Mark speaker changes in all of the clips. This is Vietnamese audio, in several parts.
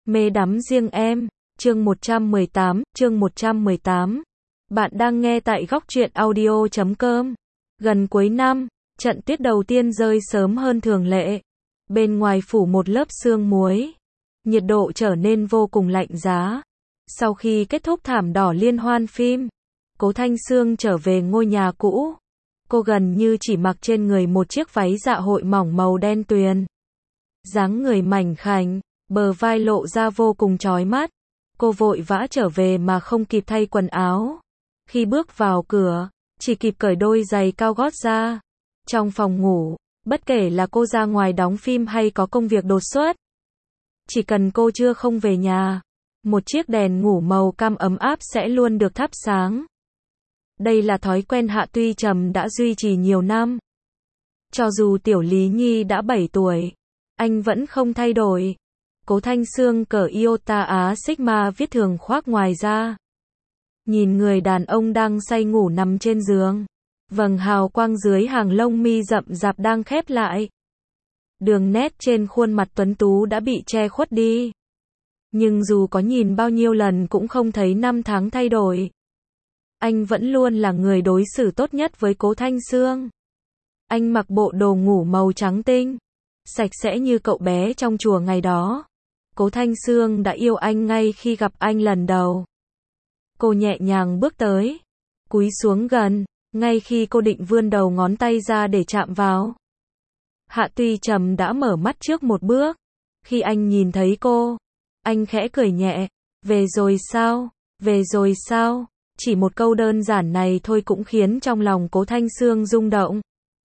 Speaker 1: Mê đắm riêng em, chương 118. Bạn đang nghe tại góc truyện audio.com. Gần cuối năm, trận tuyết đầu tiên rơi sớm hơn thường lệ. Bên ngoài phủ một lớp sương muối. Nhiệt độ trở nên vô cùng lạnh giá. Sau khi kết thúc thảm đỏ liên hoan phim, Cố Thanh Sương trở về ngôi nhà cũ. Cô gần như chỉ mặc trên người một chiếc váy dạ hội mỏng màu đen tuyền. Dáng người mảnh khảnh, bờ vai lộ ra vô cùng chói mắt. Cô vội vã trở về mà không kịp thay quần áo. Khi bước vào cửa, chỉ kịp cởi đôi giày cao gót ra. Trong phòng ngủ, bất kể là cô ra ngoài đóng phim hay có công việc đột xuất, chỉ cần cô chưa không về nhà, một chiếc đèn ngủ màu cam ấm áp sẽ luôn được thắp sáng. Đây là thói quen Hạ Tuy Trầm đã duy trì nhiều năm. Cho dù Tiểu Lý Nhi đã 7 tuổi, anh vẫn không thay đổi. Cố Thanh Sương cởi Iota Á Sigma viết thường khoác ngoài ra. Nhìn người đàn ông đang say ngủ nằm trên giường. Vầng hào quang dưới hàng lông mi rậm rạp đang khép lại. Đường nét trên khuôn mặt tuấn tú đã bị che khuất đi. Nhưng dù có nhìn bao nhiêu lần cũng không thấy năm tháng thay đổi. Anh vẫn luôn là người đối xử tốt nhất với Cố Thanh Sương. Anh mặc bộ đồ ngủ màu trắng tinh, sạch sẽ như cậu bé trong chùa ngày đó. Cố Thanh Sương đã yêu anh ngay khi gặp anh lần đầu. Cô nhẹ nhàng bước tới, cúi xuống gần, ngay khi cô định vươn đầu ngón tay ra để chạm vào. Hạ Tuy Trầm đã mở mắt trước một bước. Khi anh nhìn thấy cô, anh khẽ cười nhẹ. Về rồi sao? Về rồi sao? Chỉ một câu đơn giản này thôi cũng khiến trong lòng Cố Thanh Sương rung động.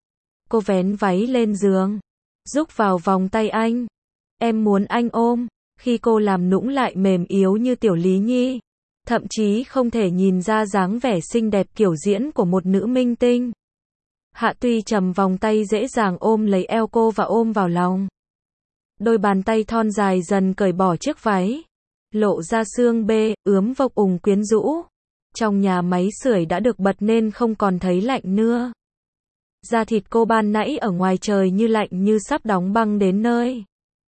Speaker 1: Cô vén váy lên giường, rúc vào vòng tay anh. Em muốn anh ôm. Khi cô làm nũng lại mềm yếu như Tiểu Lý Nhi, thậm chí không thể nhìn ra dáng vẻ xinh đẹp kiểu diễn của một nữ minh tinh. Hạ Tuy Trầm vòng tay dễ dàng ôm lấy eo cô và ôm vào lòng. Đôi bàn tay thon dài dần cởi bỏ chiếc váy, lộ ra xương bê, ướm vô cùng quyến rũ. Trong nhà máy sưởi đã được bật nên không còn thấy lạnh nữa. Da thịt cô ban nãy ở ngoài trời như lạnh như sắp đóng băng đến nơi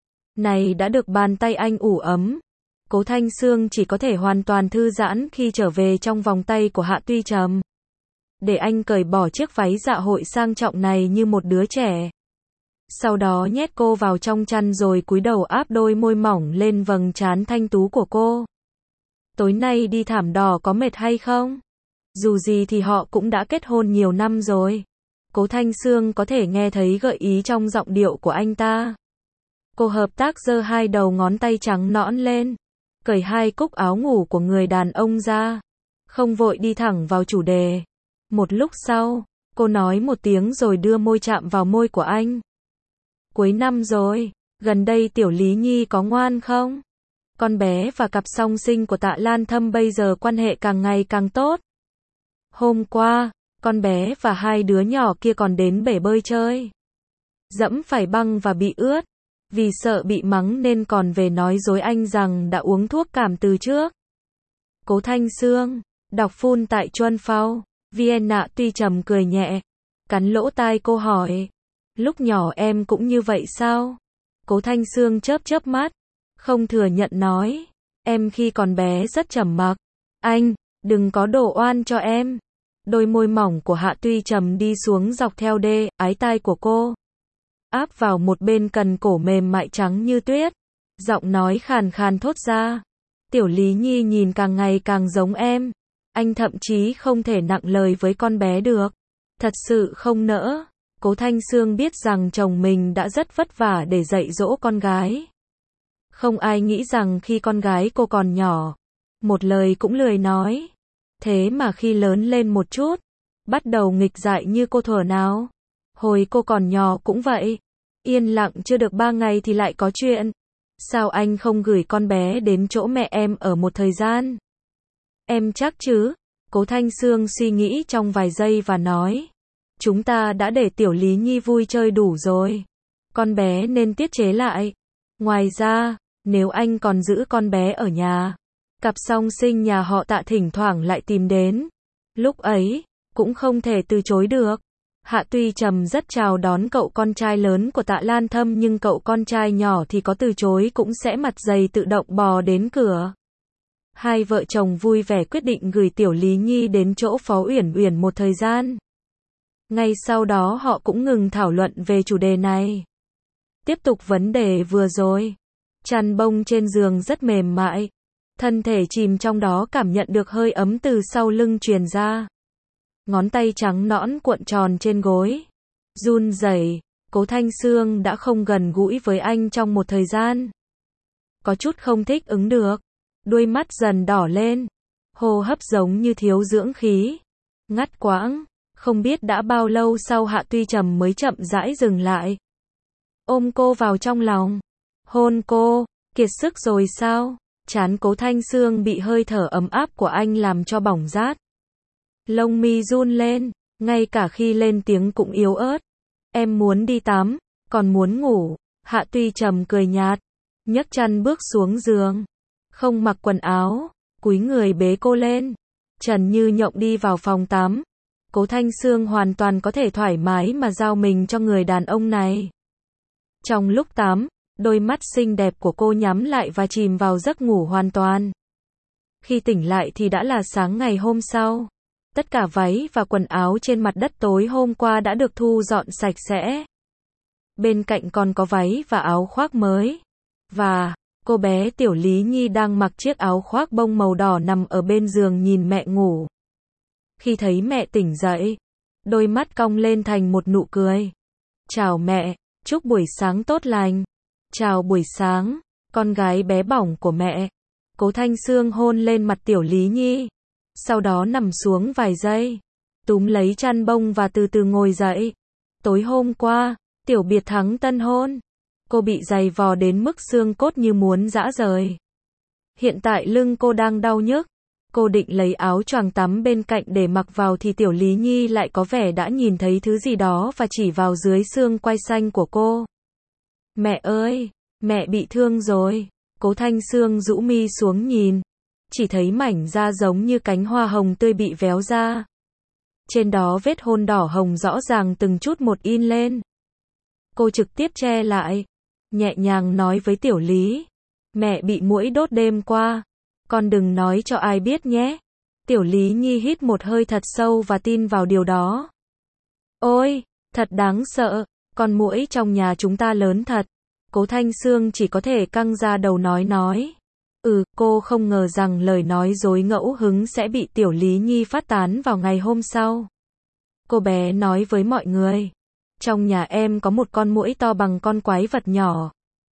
Speaker 1: này đã được bàn tay anh ủ ấm. Cố Thanh Sương chỉ có thể hoàn toàn thư giãn khi trở về trong vòng tay của Hạ Tuy Trầm. Để anh cởi bỏ chiếc váy dạ hội sang trọng này như một đứa trẻ. Sau đó nhét cô vào trong chăn rồi cúi đầu áp đôi môi mỏng lên vầng trán thanh tú của cô. Tối nay đi thảm đỏ có mệt hay không? Dù gì thì họ cũng đã kết hôn nhiều năm rồi. Cố Thanh Sương có thể nghe thấy gợi ý trong giọng điệu của anh ta. Cô hợp tác giơ hai đầu ngón tay trắng nõn lên, cởi hai cúc áo ngủ của người đàn ông ra, không vội đi thẳng vào chủ đề. Một lúc sau, cô nói một tiếng rồi đưa môi chạm vào môi của anh. Cuối năm rồi, gần đây Tiểu Lý Nhi có ngoan không? Con bé và cặp song sinh của Tạ Lan Thâm bây giờ quan hệ càng ngày càng tốt. Hôm qua, con bé và hai đứa nhỏ kia còn đến bể bơi chơi. Dẫm phải băng và bị ướt. Vì sợ bị mắng nên còn về nói dối anh rằng đã uống thuốc cảm từ trước. Cố Thanh Sương, đọc phun tại Chuân Phao, Vienna. Tuy Trầm cười nhẹ, cắn lỗ tai cô hỏi. Lúc nhỏ em cũng như vậy sao? Cố Thanh Sương chớp chớp mắt, không thừa nhận nói. Em khi còn bé rất trầm mặc. Anh, đừng có đổ oan cho em. Đôi môi mỏng của Hạ Tuy Trầm đi xuống dọc theo đê, ái tai của cô. Áp vào một bên cần cổ mềm mại trắng như tuyết. Giọng nói khàn khàn thốt ra. Tiểu Lý Nhi nhìn càng ngày càng giống em. Anh thậm chí không thể nặng lời với con bé được. Thật sự không nỡ. Cố Thanh Sương biết rằng chồng mình đã rất vất vả để dạy dỗ con gái. Không ai nghĩ rằng khi con gái cô còn nhỏ, một lời cũng lười nói. Thế mà khi lớn lên một chút, bắt đầu nghịch dại như cô thuở nào. Hồi cô còn nhỏ cũng vậy. Yên lặng chưa được 3 ngày thì lại có chuyện. Sao anh không gửi con bé đến chỗ mẹ em ở một thời gian? Em chắc chứ? Cố Thanh Sương suy nghĩ trong vài giây và nói. Chúng ta đã để Tiểu Lý Nhi vui chơi đủ rồi. Con bé nên tiết chế lại. Ngoài ra, nếu anh còn giữ con bé ở nhà, cặp song sinh nhà họ Tạ thỉnh thoảng lại tìm đến. Lúc ấy, cũng không thể từ chối được. Hạ Tuy Trầm rất chào đón cậu con trai lớn của Tạ Lan Thâm, nhưng cậu con trai nhỏ thì có từ chối cũng sẽ mặt dày tự động bò đến cửa. Hai vợ chồng vui vẻ quyết định gửi Tiểu Lý Nhi đến chỗ Phó Uyển Uyển một thời gian. Ngay sau đó họ cũng ngừng thảo luận về chủ đề này. Tiếp tục vấn đề vừa rồi. Chăn bông trên giường rất mềm mại. Thân thể chìm trong đó cảm nhận được hơi ấm từ sau lưng truyền ra. Ngón tay trắng nõn cuộn tròn trên gối. Run rẩy. Cố Thanh Sương đã không gần gũi với anh trong một thời gian. Có chút không thích ứng được. Đuôi mắt dần đỏ lên. Hô hấp giống như thiếu dưỡng khí. Ngắt quãng. Không biết đã bao lâu sau Hạ Tuy Trầm mới chậm rãi dừng lại. Ôm cô vào trong lòng. Hôn cô. Kiệt sức rồi sao? Trán Cố Thanh Sương bị hơi thở ấm áp của anh làm cho bỏng rát. Lông mi run lên. Ngay cả khi lên tiếng cũng yếu ớt. Em muốn đi tắm. Còn muốn ngủ. Hạ Tuy Trầm cười nhạt. Nhấc chăn bước xuống giường. Không mặc quần áo. Cúi người bế cô lên. Trần như nhộng đi vào phòng tắm. Cố Thanh Sương hoàn toàn có thể thoải mái mà giao mình cho người đàn ông này. Trong lúc tắm, đôi mắt xinh đẹp của cô nhắm lại và chìm vào giấc ngủ hoàn toàn. Khi tỉnh lại thì đã là sáng ngày hôm sau. Tất cả váy và quần áo trên mặt đất tối hôm qua đã được thu dọn sạch sẽ. Bên cạnh còn có váy và áo khoác mới. Và cô bé Tiểu Lý Nhi đang mặc chiếc áo khoác bông màu đỏ nằm ở bên giường nhìn mẹ ngủ. Khi thấy mẹ tỉnh dậy, đôi mắt cong lên thành một nụ cười. Chào mẹ, chúc buổi sáng tốt lành. Chào buổi sáng, con gái bé bỏng của mẹ. Cố Thanh Sương hôn lên mặt Tiểu Lý Nhi. Sau đó nằm xuống vài giây. Túm lấy chăn bông và từ từ ngồi dậy. Tối hôm qua, Tiểu Biệt Thắng tân hôn. Cô bị giày vò đến mức xương cốt như muốn giã rời. Hiện tại lưng cô đang đau nhức. Cô định lấy áo choàng tắm bên cạnh để mặc vào thì Tiểu Lý Nhi lại có vẻ đã nhìn thấy thứ gì đó và chỉ vào dưới xương quai xanh của cô. Mẹ ơi, mẹ bị thương rồi. Cố Thanh Sương rũ mi xuống nhìn. Chỉ thấy mảnh da giống như cánh hoa hồng tươi bị véo ra. Trên đó vết hôn đỏ hồng rõ ràng từng chút một in lên. Cô trực tiếp che lại. Nhẹ nhàng nói với Tiểu Lý. Mẹ bị muỗi đốt đêm qua. Con đừng nói cho ai biết nhé. Tiểu Lý Nhi hít một hơi thật sâu và tin vào điều đó. Ôi, thật đáng sợ. Con muỗi trong nhà chúng ta lớn thật. Cố Thanh Sương chỉ có thể căng ra đầu nói. Cô không ngờ rằng lời nói dối ngẫu hứng sẽ bị Tiểu Lý Nhi phát tán vào ngày hôm sau. Cô bé nói với mọi người. Trong nhà em có một con muỗi to bằng con quái vật nhỏ.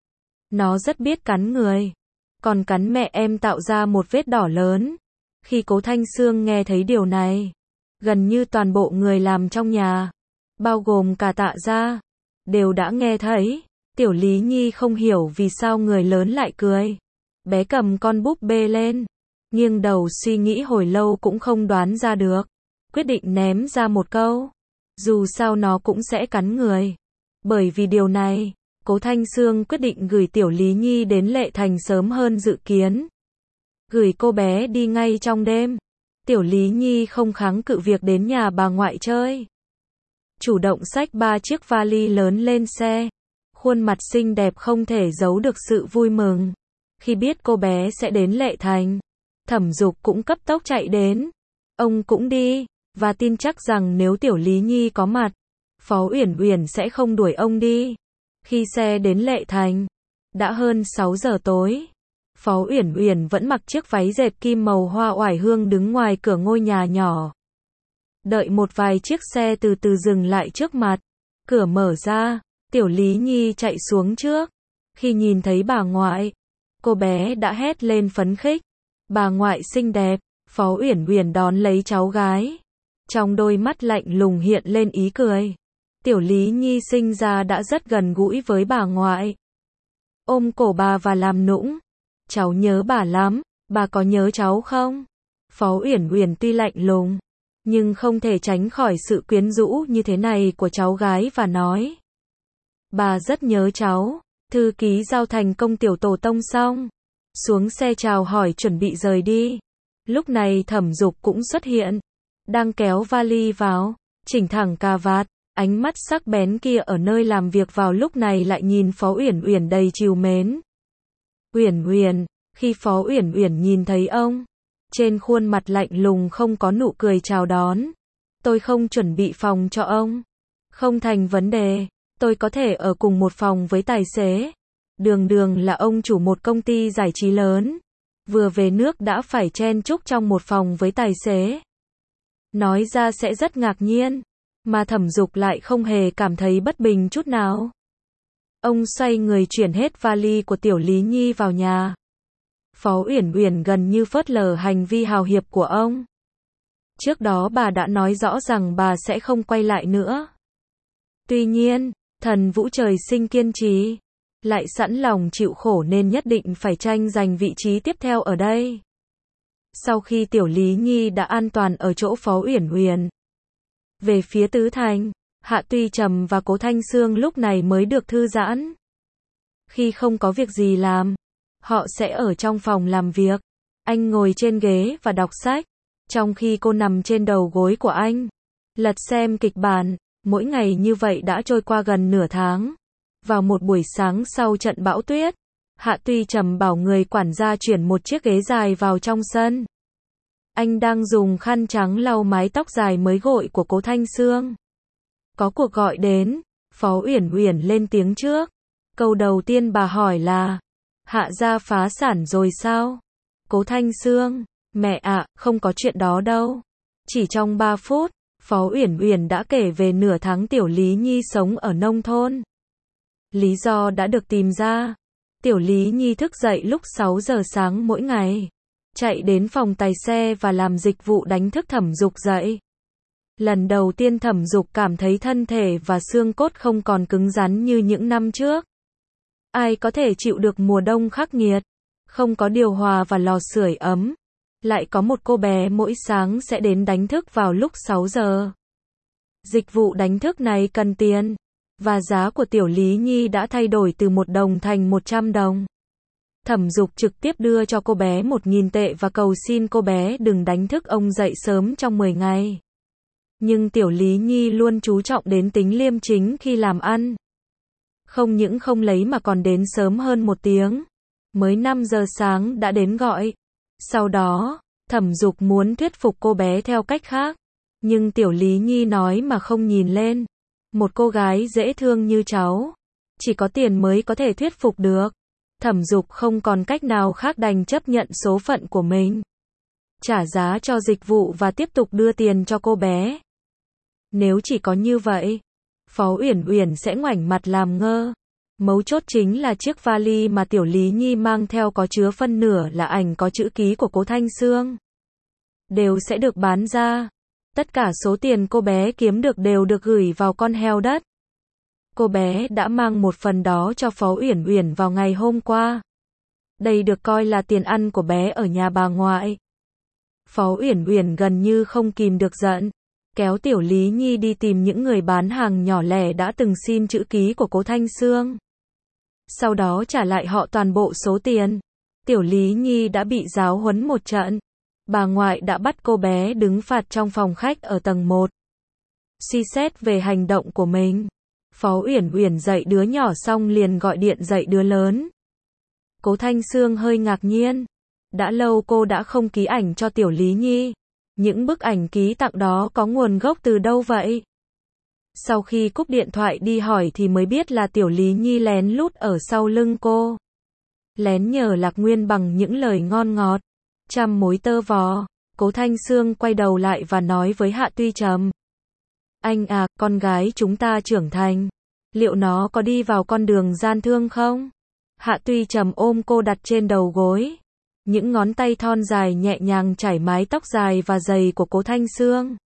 Speaker 1: Nó rất biết cắn người. Còn cắn mẹ em tạo ra một vết đỏ lớn. Khi Cố Thanh Sương nghe thấy điều này, gần như toàn bộ người làm trong nhà, bao gồm cả Tạ gia, đều đã nghe thấy. Tiểu Lý Nhi không hiểu vì sao người lớn lại cười. Bé cầm con búp bê lên, nghiêng đầu suy nghĩ hồi lâu cũng không đoán ra được. Quyết định ném ra một câu. Dù sao nó cũng sẽ cắn người. Bởi vì điều này, Cố Thanh Sương quyết định gửi Tiểu Lý Nhi đến Lệ Thành sớm hơn dự kiến. Gửi cô bé đi ngay trong đêm. Tiểu Lý Nhi không kháng cự việc đến nhà bà ngoại chơi. Chủ động xách 3 chiếc vali lớn lên xe. Khuôn mặt xinh đẹp không thể giấu được sự vui mừng. Khi biết cô bé sẽ đến Lệ Thành, Thẩm Dục cũng cấp tốc chạy đến. Ông cũng đi, và tin chắc rằng nếu Tiểu Lý Nhi có mặt, Phó Uyển Uyển sẽ không đuổi ông đi. Khi xe đến Lệ Thành, đã hơn 6 giờ tối. Phó Uyển Uyển vẫn mặc chiếc váy dệt kim màu hoa oải hương đứng ngoài cửa ngôi nhà nhỏ. Đợi một vài chiếc xe từ từ dừng lại trước mặt. Cửa mở ra, Tiểu Lý Nhi chạy xuống trước. Khi nhìn thấy bà ngoại, cô bé đã hét lên phấn khích. Bà ngoại xinh đẹp. Phó Uyển Uyển đón lấy cháu gái. Trong đôi mắt lạnh lùng hiện lên ý cười. Tiểu Lý Nhi sinh ra đã rất gần gũi với bà ngoại. Ôm cổ bà và làm nũng. Cháu nhớ bà lắm, bà có nhớ cháu không? Phó Uyển Uyển tuy lạnh lùng, nhưng không thể tránh khỏi sự quyến rũ như thế này của cháu gái và nói. Bà rất nhớ cháu. Thư ký giao thành công tiểu tổ tông xong. Xuống xe chào hỏi chuẩn bị rời đi. Lúc này Thẩm Dục cũng xuất hiện. Đang kéo vali vào, chỉnh thẳng cà vạt. Ánh mắt sắc bén kia ở nơi làm việc vào lúc này lại nhìn Phó Uyển Uyển đầy trìu mến. Uyển Uyển, khi Phó Uyển Uyển nhìn thấy ông, trên khuôn mặt lạnh lùng không có nụ cười chào đón. Tôi không chuẩn bị phòng cho ông. Không thành vấn đề, tôi có thể ở cùng một phòng với tài xế. Đường Đường là ông chủ một công ty giải trí lớn. Vừa về nước đã phải chen chúc trong một phòng với tài xế. Nói ra sẽ rất ngạc nhiên, mà Thẩm Dục lại không hề cảm thấy bất bình chút nào. Ông xoay người chuyển hết vali của Tiểu Lý Nhi vào nhà. Phó Uyển Uyển gần như phớt lờ hành vi hào hiệp của ông. Trước đó bà đã nói rõ rằng bà sẽ không quay lại nữa. Tuy nhiên, thần Vũ trời sinh kiên trì, lại sẵn lòng chịu khổ nên nhất định phải tranh giành vị trí tiếp theo ở đây. Sau khi Tiểu Lý Nhi đã an toàn ở chỗ Phó Uyển Uyển, về phía Tứ Thành, Hạ Tuy Trầm và Cố Thanh Sương lúc này mới được thư giãn. Khi không có việc gì làm, họ sẽ ở trong phòng làm việc. Anh ngồi trên ghế và đọc sách, trong khi cô nằm trên đầu gối của anh, lật xem kịch bản. Mỗi ngày như vậy đã trôi qua gần nửa tháng. Vào một buổi sáng sau trận bão tuyết, Hạ Tuy Trầm bảo người quản gia chuyển một chiếc ghế dài vào trong sân. Anh đang dùng khăn trắng lau mái tóc dài mới gội của Cố Thanh Sương. Có cuộc gọi đến, Phó Uyển Uyển lên tiếng trước. Câu đầu tiên bà hỏi là, Hạ gia phá sản rồi sao? Cố Thanh Sương, mẹ ạ, không có chuyện đó đâu. Chỉ trong 3 phút, Phó Uyển Uyển đã kể về nửa tháng Tiểu Lý Nhi sống ở nông thôn. Lý do đã được tìm ra. Tiểu Lý Nhi thức dậy lúc 6 giờ sáng mỗi ngày, chạy đến phòng tài xe và làm dịch vụ đánh thức Thẩm Dục dậy. Lần đầu tiên Thẩm Dục cảm thấy thân thể và xương cốt không còn cứng rắn như những năm trước. Ai có thể chịu được mùa đông khắc nghiệt, không có điều hòa và lò sưởi ấm, lại có một cô bé mỗi sáng sẽ đến đánh thức vào lúc 6 giờ. Dịch vụ đánh thức này cần tiền, và giá của Tiểu Lý Nhi đã thay đổi từ 1 đồng thành 100 đồng. Thẩm Dục trực tiếp đưa cho cô bé 1.000 tệ và cầu xin cô bé đừng đánh thức ông dậy sớm trong 10 ngày. Nhưng Tiểu Lý Nhi luôn chú trọng đến tính liêm chính khi làm ăn. Không những không lấy mà còn đến sớm hơn 1 tiếng. Mới 5 giờ sáng đã đến gọi. Sau đó, Thẩm Dục muốn thuyết phục cô bé theo cách khác. Nhưng Tiểu Lý Nhi nói mà không nhìn lên. Một cô gái dễ thương như cháu, chỉ có tiền mới có thể thuyết phục được. Thẩm Dục không còn cách nào khác đành chấp nhận số phận của mình. Trả giá cho dịch vụ và tiếp tục đưa tiền cho cô bé. Nếu chỉ có như vậy, Phó Uyển Uyển sẽ ngoảnh mặt làm ngơ. Mấu chốt chính là chiếc vali mà Tiểu Lý Nhi mang theo có chứa phân nửa là ảnh có chữ ký của Cố Thanh Sương. Đều sẽ được bán ra. Tất cả số tiền cô bé kiếm được đều được gửi vào con heo đất. Cô bé đã mang một phần đó cho Phó Uyển Uyển vào ngày hôm qua. Đây được coi là tiền ăn của bé ở nhà bà ngoại. Phó Uyển Uyển gần như không kìm được giận, kéo Tiểu Lý Nhi đi tìm những người bán hàng nhỏ lẻ đã từng xin chữ ký của Cố Thanh Sương. Sau đó trả lại họ toàn bộ số tiền. Tiểu Lý Nhi đã bị giáo huấn một trận. Bà ngoại đã bắt cô bé đứng phạt trong phòng khách ở tầng 1. Suy xét về hành động của mình, Phó Uyển Uyển dạy đứa nhỏ xong liền gọi điện dạy đứa lớn. Cố Thanh Sương hơi ngạc nhiên. Đã lâu cô đã không ký ảnh cho Tiểu Lý Nhi. Những bức ảnh ký tặng đó có nguồn gốc từ đâu vậy? Sau khi cúp điện thoại đi hỏi thì mới biết là Tiểu Lý Nhi lén lút ở sau lưng cô. Lén nhờ Lạc Nguyên bằng những lời ngon ngọt, trăm mối tơ vò. Cố Thanh Sương quay đầu lại và nói với Hạ Tuy Trầm. Anh à, con gái chúng ta trưởng thành. Liệu nó có đi vào con đường gian thương không? Hạ Tuy Trầm ôm cô đặt trên đầu gối. Những ngón tay thon dài nhẹ nhàng chải mái tóc dài và dày của Cố Thanh Sương.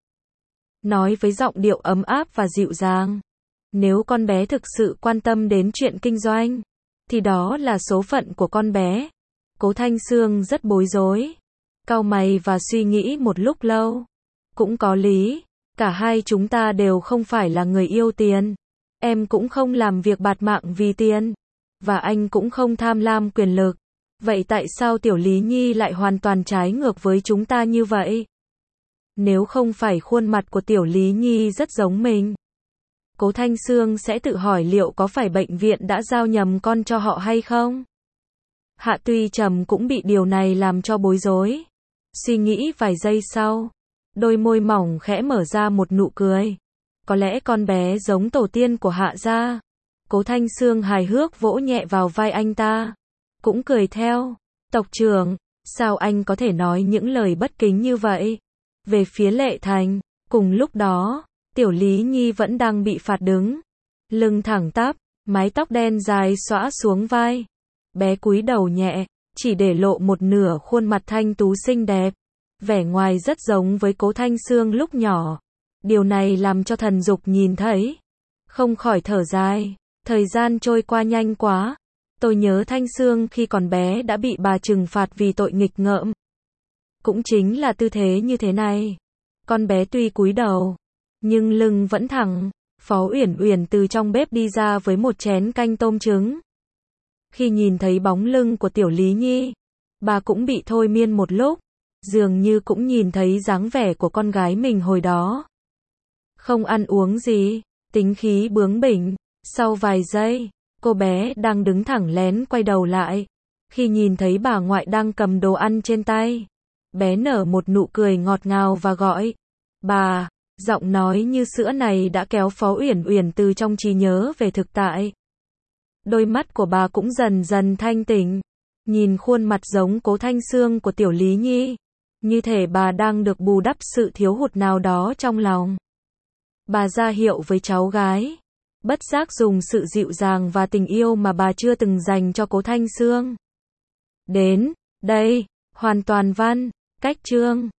Speaker 1: Nói với giọng điệu ấm áp và dịu dàng. Nếu con bé thực sự quan tâm đến chuyện kinh doanh, thì đó là số phận của con bé. Cố Thanh Sương rất bối rối, cau mày và suy nghĩ một lúc lâu. Cũng có lý, cả hai chúng ta đều không phải là người yêu tiền. Em cũng không làm việc bạt mạng vì tiền. Và anh cũng không tham lam quyền lực. Vậy tại sao Tiểu Lý Nhi lại hoàn toàn trái ngược với chúng ta như vậy? Nếu không phải khuôn mặt của Tiểu Lý Nhi rất giống mình, Cố Thanh Sương sẽ tự hỏi liệu có phải bệnh viện đã giao nhầm con cho họ hay không? Hạ Tuy Trầm cũng bị điều này làm cho bối rối. Suy nghĩ vài giây sau, đôi môi mỏng khẽ mở ra một nụ cười. Có lẽ con bé giống tổ tiên của Hạ gia. Cố Thanh Sương hài hước vỗ nhẹ vào vai anh ta, cũng cười theo. Tộc trưởng, sao anh có thể nói những lời bất kính như vậy? Về phía Lệ Thành, cùng lúc đó, Tiểu Lý Nhi vẫn đang bị phạt đứng, lưng thẳng tắp, mái tóc đen dài xõa xuống vai. Bé cúi đầu nhẹ, chỉ để lộ một nửa khuôn mặt thanh tú xinh đẹp. Vẻ ngoài rất giống với Cố Thanh Sương lúc nhỏ. Điều này làm cho Thần Dục nhìn thấy, không khỏi thở dài. Thời gian trôi qua nhanh quá. Tôi nhớ Thanh Sương khi còn bé đã bị bà trừng phạt vì tội nghịch ngợm. Cũng chính là tư thế như thế này. Con bé tuy cúi đầu, nhưng lưng vẫn thẳng. Phó Uyển Uyển từ trong bếp đi ra với một chén canh tôm trứng. Khi nhìn thấy bóng lưng của Tiểu Lý Nhi, bà cũng bị thôi miên một lúc, dường như cũng nhìn thấy dáng vẻ của con gái mình hồi đó. Không ăn uống gì, tính khí bướng bỉnh. Sau vài giây, cô bé đang đứng thẳng lén quay đầu lại. Khi nhìn thấy bà ngoại đang cầm đồ ăn trên tay, bé nở một nụ cười ngọt ngào và gọi, bà. Giọng nói như sữa này đã kéo Phó Uyển Uyển từ trong trí nhớ về thực tại. Đôi mắt của bà cũng dần dần thanh tỉnh, nhìn khuôn mặt giống Cố Thanh Sương của Tiểu Lý Nhi, như thể bà đang được bù đắp sự thiếu hụt nào đó trong lòng. Bà ra hiệu với cháu gái, bất giác dùng sự dịu dàng và tình yêu mà bà chưa từng dành cho Cố Thanh Sương. Đến đây, hoàn toàn văn, cách chương.